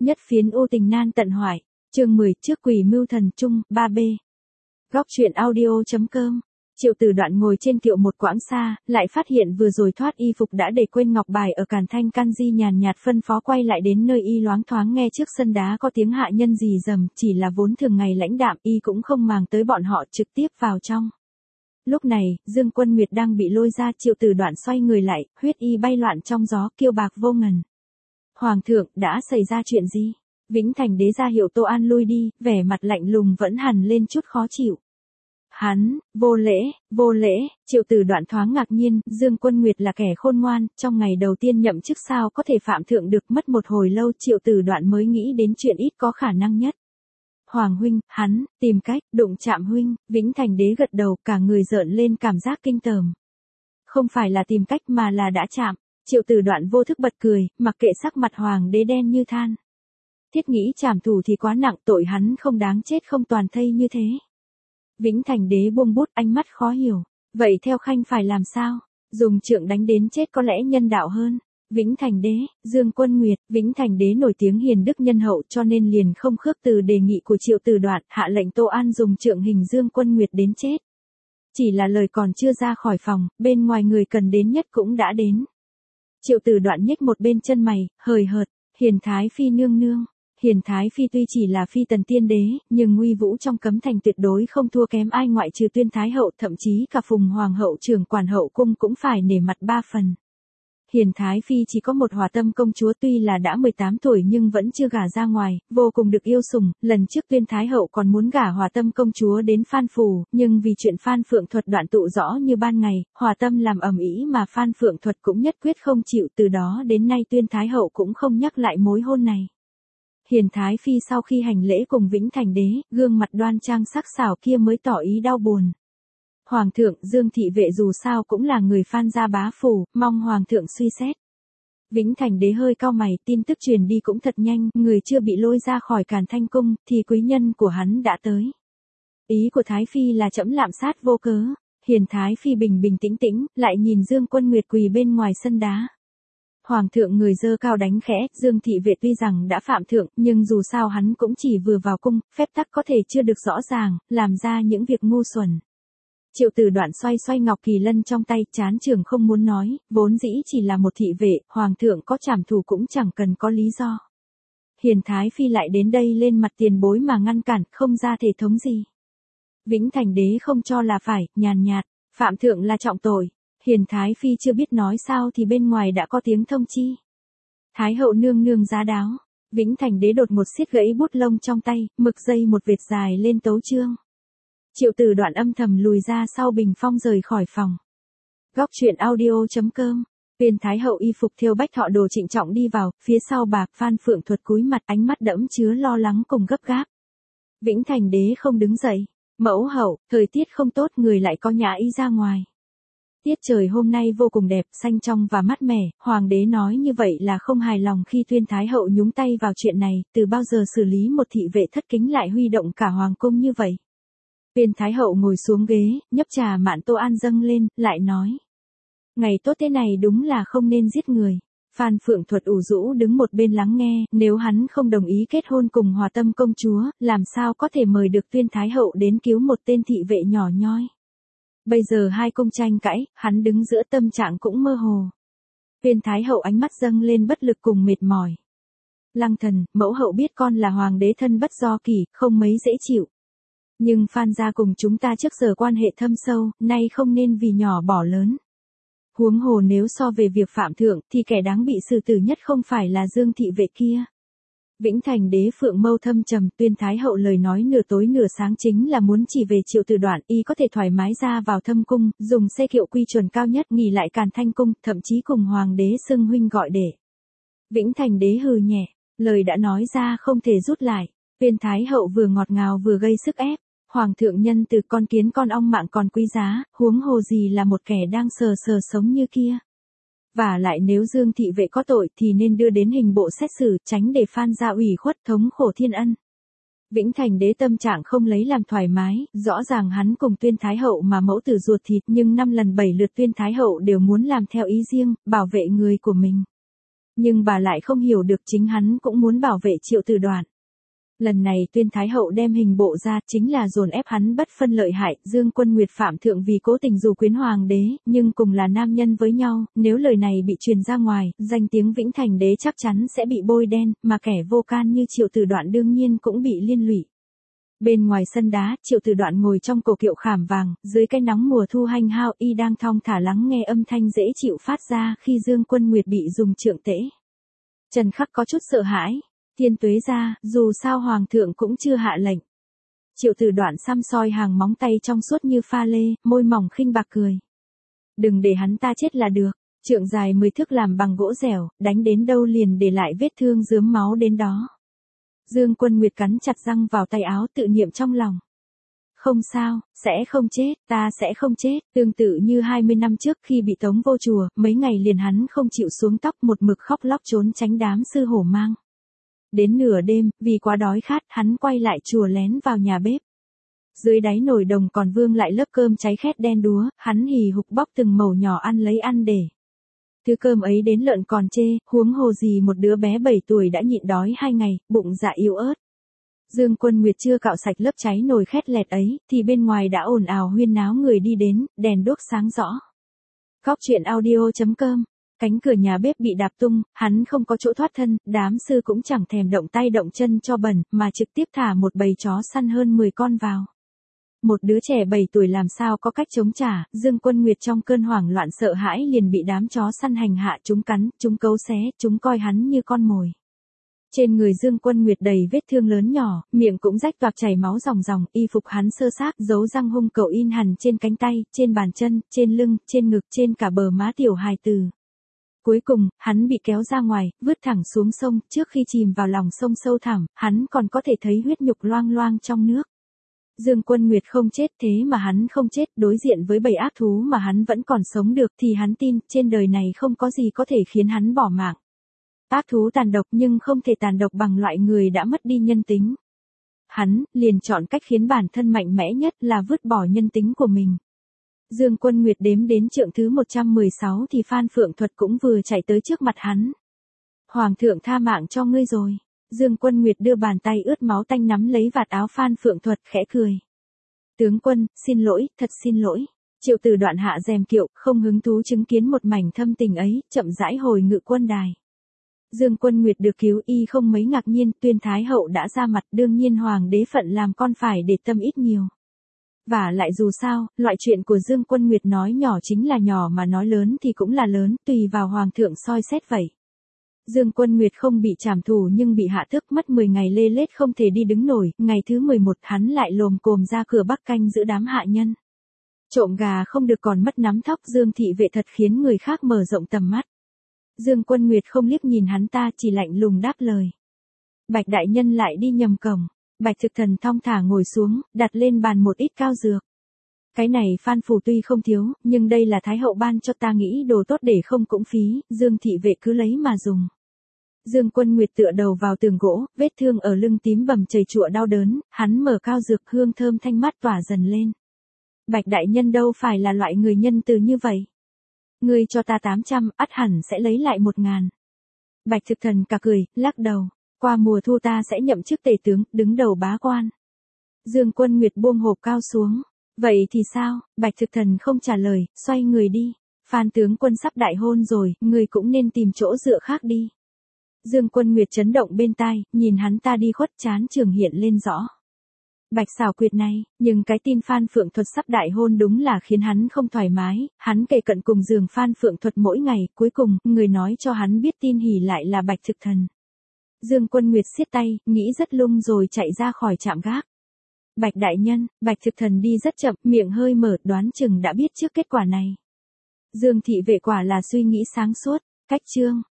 Nhất phiến u tình nan tận hoại. Chương 10, trước quỷ mưu thần trung, 3B. Góc truyện audio.com. Triệu Tử Đoạn ngồi trên kiệu một quãng xa, lại phát hiện vừa rồi thoát y phục đã để quên ngọc bài ở càn thanh can di, nhàn nhạt phân phó quay lại đến nơi y, loáng thoáng nghe trước sân đá có tiếng hạ nhân rì rầm, chỉ là vốn thường ngày lãnh đạm, y cũng không màng tới bọn họ, trực tiếp vào trong. Lúc này, Dương Quân Nguyệt đang bị lôi ra, Triệu Tử Đoạn xoay người lại, huyết y bay loạn trong gió, kiêu bạc vô ngần. Hoàng thượng, đã xảy ra chuyện gì? Vĩnh Thành đế ra hiệu Tô An lui đi, vẻ mặt lạnh lùng vẫn hằn lên chút khó chịu. Hắn, vô lễ, Triệu Tử Đoạn thoáng ngạc nhiên, Dương Quân Nguyệt là kẻ khôn ngoan, trong ngày đầu tiên nhậm chức sao có thể phạm thượng được, mất một hồi lâu Triệu Tử Đoạn mới nghĩ đến chuyện ít có khả năng nhất. Hoàng huynh, hắn, tìm cách, đụng chạm huynh, Vĩnh Thành đế gật đầu, cả người rợn lên cảm giác kinh tởm. Không phải là tìm cách mà là đã chạm, Triệu Tử Đoạn vô thức bật cười, mặc kệ sắc mặt hoàng đế đen như than. Thiết nghĩ trảm thủ thì quá nặng, tội hắn không đáng chết không toàn thây như thế. Vĩnh Thành đế buông bút, ánh mắt khó hiểu. Vậy theo khanh phải làm sao? Dùng trượng đánh đến chết có lẽ nhân đạo hơn. Vĩnh Thành đế, Dương Quân Nguyệt, Vĩnh Thành đế nổi tiếng hiền đức nhân hậu cho nên liền không khước từ đề nghị của Triệu Tử Đoạn, hạ lệnh Tô An dùng trượng hình Dương Quân Nguyệt đến chết. Chỉ là lời còn chưa ra khỏi phòng, bên ngoài người cần đến nhất cũng đã đến. Triệu Tử Đoạn nhếch một bên chân mày, hời hợt, Hiền Thái Phi nương nương. Hiền Thái Phi tuy chỉ là phi tần tiên đế, nhưng uy vũ trong cấm thành tuyệt đối không thua kém ai ngoại trừ Tuyên Thái hậu, thậm chí cả Phùng Hoàng hậu trưởng quản hậu cung cũng phải nể mặt 3 phần. Hiền Thái Phi chỉ có một Hòa Tâm công chúa, tuy là đã 18 tuổi nhưng vẫn chưa gả ra ngoài, vô cùng được yêu sủng. Lần trước Tuyên Thái hậu còn muốn gả Hòa Tâm công chúa đến Phan Phủ, nhưng vì chuyện Phan Phượng Thuật đoạn tụ rõ như ban ngày, Hòa Tâm làm ầm ĩ mà Phan Phượng Thuật cũng nhất quyết không chịu, từ đó đến nay Tuyên Thái hậu cũng không nhắc lại mối hôn này. Hiền Thái Phi sau khi hành lễ cùng Vĩnh Thành đế, gương mặt đoan trang sắc sảo kia mới tỏ ý đau buồn. Hoàng thượng, Dương thị vệ dù sao cũng là người Phan gia bá phủ, mong Hoàng thượng suy xét. Vĩnh Thành đế hơi cau mày, tin tức truyền đi cũng thật nhanh, người chưa bị lôi ra khỏi Càn Thanh cung, thì quý nhân của hắn đã tới. Ý của Thái Phi là trẫm lạm sát vô cớ. Hiền Thái Phi bình bình tĩnh tĩnh, lại nhìn Dương Quân Nguyệt quỳ bên ngoài sân đá. Hoàng thượng người dơ cao đánh khẽ, Dương thị vệ tuy rằng đã phạm thượng, nhưng dù sao hắn cũng chỉ vừa vào cung, phép tắc có thể chưa được rõ ràng, làm ra những việc ngu xuẩn. Triệu Tử Đoạn xoay ngọc kỳ lân trong tay, chán trường không muốn nói, vốn dĩ chỉ là một thị vệ, hoàng thượng có trảm thủ cũng chẳng cần có lý do. Hiền Thái Phi lại đến đây lên mặt tiền bối mà ngăn cản, không ra thể thống gì. Vĩnh Thành đế không cho là phải, nhàn nhạt, phạm thượng là trọng tội. Hiền Thái Phi chưa biết nói sao thì bên ngoài đã có tiếng thông chi. Thái hậu nương nương giá đáo. Vĩnh Thành đế đột một siết gãy bút lông trong tay, mực dây một vệt dài lên tấu chương. Triệu Tử Đoạn âm thầm lùi ra sau bình phong rời khỏi phòng. Góc truyện audio.com. Viên Thái hậu y phục thêu bách thọ đồ trịnh trọng đi vào, phía sau bà Phan Phượng Thuật cúi mặt, ánh mắt đẫm chứa lo lắng cùng gấp gáp. Vĩnh Thành đế không đứng dậy. Mẫu hậu, thời tiết không tốt, người lại có nhã y ra ngoài. Tiết trời hôm nay vô cùng đẹp, xanh trong và mát mẻ, hoàng đế nói như vậy là không hài lòng khi Tuyên Thái hậu nhúng tay vào chuyện này, từ bao giờ xử lý một thị vệ thất kính lại huy động cả hoàng cung như vậy. Tuyên Thái hậu ngồi xuống ghế, nhấp trà mạn Tô An dâng lên, lại nói. Ngày tốt thế này đúng là không nên giết người. Phan Phượng Thuật ủ rũ đứng một bên lắng nghe, nếu hắn không đồng ý kết hôn cùng Hòa Tâm công chúa, làm sao có thể mời được Tuyên Thái hậu đến cứu một tên thị vệ nhỏ nhoi. Bây giờ hai cung tranh cãi, hắn đứng giữa tâm trạng cũng mơ hồ. Tuyên Thái hậu ánh mắt dâng lên bất lực cùng mệt mỏi. Lăng thần, mẫu hậu biết con là hoàng đế thân bất do kỷ, không mấy dễ chịu. Nhưng Phan gia cùng chúng ta trước giờ quan hệ thâm sâu, nay không nên vì nhỏ bỏ lớn. Huống hồ nếu so về việc phạm thượng, thì kẻ đáng bị xử tử nhất không phải là Dương thị vệ kia. Vĩnh Thành đế phượng mâu thâm trầm, Tuyên Thái hậu lời nói nửa tối nửa sáng chính là muốn chỉ về Triệu Tử Đoạn, y có thể thoải mái ra vào thâm cung, dùng xe kiệu quy chuẩn cao nhất nghỉ lại Càn Thanh cung, thậm chí cùng hoàng đế xưng huynh gọi đệ. Vĩnh Thành đế hừ nhẹ, lời đã nói ra không thể rút lại. Tuyên Thái hậu vừa ngọt ngào vừa gây sức ép. Hoàng thượng nhân từ con kiến con ong mạng còn quý giá, huống hồ gì là một kẻ đang sờ sống như kia. Và lại nếu Dương thị vệ có tội thì nên đưa đến hình bộ xét xử, tránh để Phan gia ủy khuất thống khổ thiên ân. Vĩnh Thành đế tâm trạng không lấy làm thoải mái, rõ ràng hắn cùng Tuyên Thái hậu mà mẫu tử ruột thịt, nhưng 5 lần 7 lượt Tuyên Thái hậu đều muốn làm theo ý riêng, bảo vệ người của mình. Nhưng bà lại không hiểu được chính hắn cũng muốn bảo vệ Triệu Tử Đoạn. Lần này Tuyên Thái Hậu đem hình bộ ra chính là dồn ép hắn bất phân lợi hại, Dương Quân Nguyệt phạm thượng vì cố tình dù quyến hoàng đế, nhưng cùng là nam nhân với nhau, nếu lời này bị truyền ra ngoài, danh tiếng Vĩnh Thành đế chắc chắn sẽ bị bôi đen, mà kẻ vô can như Triệu Tử Đoạn đương nhiên cũng bị liên lụy. Bên ngoài sân đá, Triệu Tử Đoạn ngồi trong cổ kiệu khảm vàng, dưới cái nắng mùa thu hanh hao y đang thong thả lắng nghe âm thanh dễ chịu phát ra khi Dương Quân Nguyệt bị dùng trượng tễ. Trần Khắc có chút sợ hãi. Thiên Tuế ra, dù sao hoàng thượng cũng chưa hạ lệnh. Triệu Tử Đoạn xăm soi hàng móng tay trong suốt như pha lê, môi mỏng khinh bạc cười. Đừng để hắn ta chết là được, trượng dài 10 thước làm bằng gỗ dẻo, đánh đến đâu liền để lại vết thương rướm máu đến đó. Dương Quân Nguyệt cắn chặt răng vào tay áo tự niệm trong lòng. Không sao, sẽ không chết, ta sẽ không chết, tương tự như 20 năm trước khi bị tống vô chùa, mấy ngày liền hắn không chịu xuống tóc một mực khóc lóc trốn tránh đám sư hổ mang. Đến nửa đêm, vì quá đói khát, hắn quay lại chùa lén vào nhà bếp. Dưới đáy nồi đồng còn vương lại lớp cơm cháy khét đen đúa, hắn hì hục bóc từng mẩu nhỏ ăn lấy ăn để. Thứ cơm ấy đến lợn còn chê, huống hồ gì một đứa bé 7 tuổi đã nhịn đói 2 ngày, bụng dạ yếu ớt. Dương Quân Nguyệt chưa cạo sạch lớp cháy nồi khét lẹt ấy, thì bên ngoài đã ồn ào huyên náo người đi đến, đèn đuốc sáng rõ. Góc truyện audio.com. Cánh cửa nhà bếp bị đạp tung, hắn không có chỗ thoát thân, đám sư cũng chẳng thèm động tay động chân cho bẩn, mà trực tiếp thả một bầy chó săn hơn 10 con vào. Một đứa trẻ 7 tuổi làm sao có cách chống trả, Dương Quân Nguyệt trong cơn hoảng loạn sợ hãi liền bị đám chó săn hành hạ, chúng cắn, chúng cấu xé, chúng coi hắn như con mồi. Trên người Dương Quân Nguyệt đầy vết thương lớn nhỏ, miệng cũng rách toạc chảy máu ròng ròng, y phục hắn sơ xác, dấu răng hung cậu in hằn trên cánh tay, trên bàn chân, trên lưng, trên ngực, trên cả bờ má tiểu hài tử. Cuối cùng, hắn bị kéo ra ngoài, vứt thẳng xuống sông, trước khi chìm vào lòng sông sâu thẳm, hắn còn có thể thấy huyết nhục loang loang trong nước. Dương Quân Nguyệt không chết thế mà hắn không chết, đối diện với bầy ác thú mà hắn vẫn còn sống được thì hắn tin, trên đời này không có gì có thể khiến hắn bỏ mạng. Ác thú tàn độc nhưng không thể tàn độc bằng loại người đã mất đi nhân tính. Hắn liền chọn cách khiến bản thân mạnh mẽ nhất là vứt bỏ nhân tính của mình. Dương Quân Nguyệt đếm đến trượng thứ 116 thì Phan Phượng Thuật cũng vừa chạy tới trước mặt hắn. Hoàng thượng tha mạng cho ngươi rồi. Dương Quân Nguyệt đưa bàn tay ướt máu tanh nắm lấy vạt áo Phan Phượng Thuật khẽ cười. Tướng quân, xin lỗi, thật xin lỗi. Triệu Tử Đoạn hạ rèm kiệu, không hứng thú chứng kiến một mảnh thâm tình ấy, chậm rãi hồi ngự quân đài. Dương Quân Nguyệt được cứu y không mấy ngạc nhiên, Tuyên Thái Hậu đã ra mặt, đương nhiên hoàng đế phận làm con phải để tâm ít nhiều. Và lại dù sao, loại chuyện của Dương Quân Nguyệt nói nhỏ chính là nhỏ mà nói lớn thì cũng là lớn, tùy vào hoàng thượng soi xét vậy. Dương Quân Nguyệt không bị trảm thù nhưng bị hạ thức, mất 10 ngày lê lết không thể đi đứng nổi, ngày thứ 11 hắn lại lồm cồm ra cửa Bắc canh giữ đám hạ nhân. Trộm gà không được còn mất nắm thóc, Dương thị vệ thật khiến người khác mở rộng tầm mắt. Dương Quân Nguyệt không liếc nhìn hắn ta, chỉ lạnh lùng đáp lời. Bạch đại nhân lại đi nhầm cổng. Bạch Thực Thần thong thả ngồi xuống, đặt lên bàn một ít cao dược. Cái này Phan phủ tuy không thiếu, nhưng đây là Thái Hậu ban cho ta nghĩ đồ tốt để không cũng phí, Dương thị vệ cứ lấy mà dùng. Dương Quân Nguyệt tựa đầu vào tường gỗ, vết thương ở lưng tím bầm chảy chụa đau đớn, hắn mở cao dược, hương thơm thanh mát tỏa dần lên. Bạch đại nhân đâu phải là loại người nhân từ như vậy. Ngươi cho ta 800, ắt hẳn sẽ lấy lại 1000. Bạch Thực Thần cả cười, lắc đầu. Qua mùa thu ta sẽ nhậm chức tể tướng, đứng đầu bá quan. Dương Quân Nguyệt buông hộp cao xuống. Vậy thì sao? Bạch Thực Thần không trả lời, xoay người đi. Phan tướng quân sắp đại hôn rồi, người cũng nên tìm chỗ dựa khác đi. Dương Quân Nguyệt chấn động bên tai, nhìn hắn ta đi khuất, trán trường hiện lên rõ. Bạch xảo quyệt này, nhưng cái tin Phan Phượng Thuật sắp đại hôn đúng là khiến hắn không thoải mái, hắn kề cận cùng giường Phan Phượng Thuật mỗi ngày, cuối cùng, người nói cho hắn biết tin hỉ lại là Bạch Thực Thần. Dương Quân Nguyệt siết tay, nghĩ rất lung rồi chạy ra khỏi trạm gác. Bạch đại nhân, Bạch Thực Thần đi rất chậm, miệng hơi mở, đoán chừng đã biết trước kết quả này. Dương thị vệ quả là suy nghĩ sáng suốt, cách chương.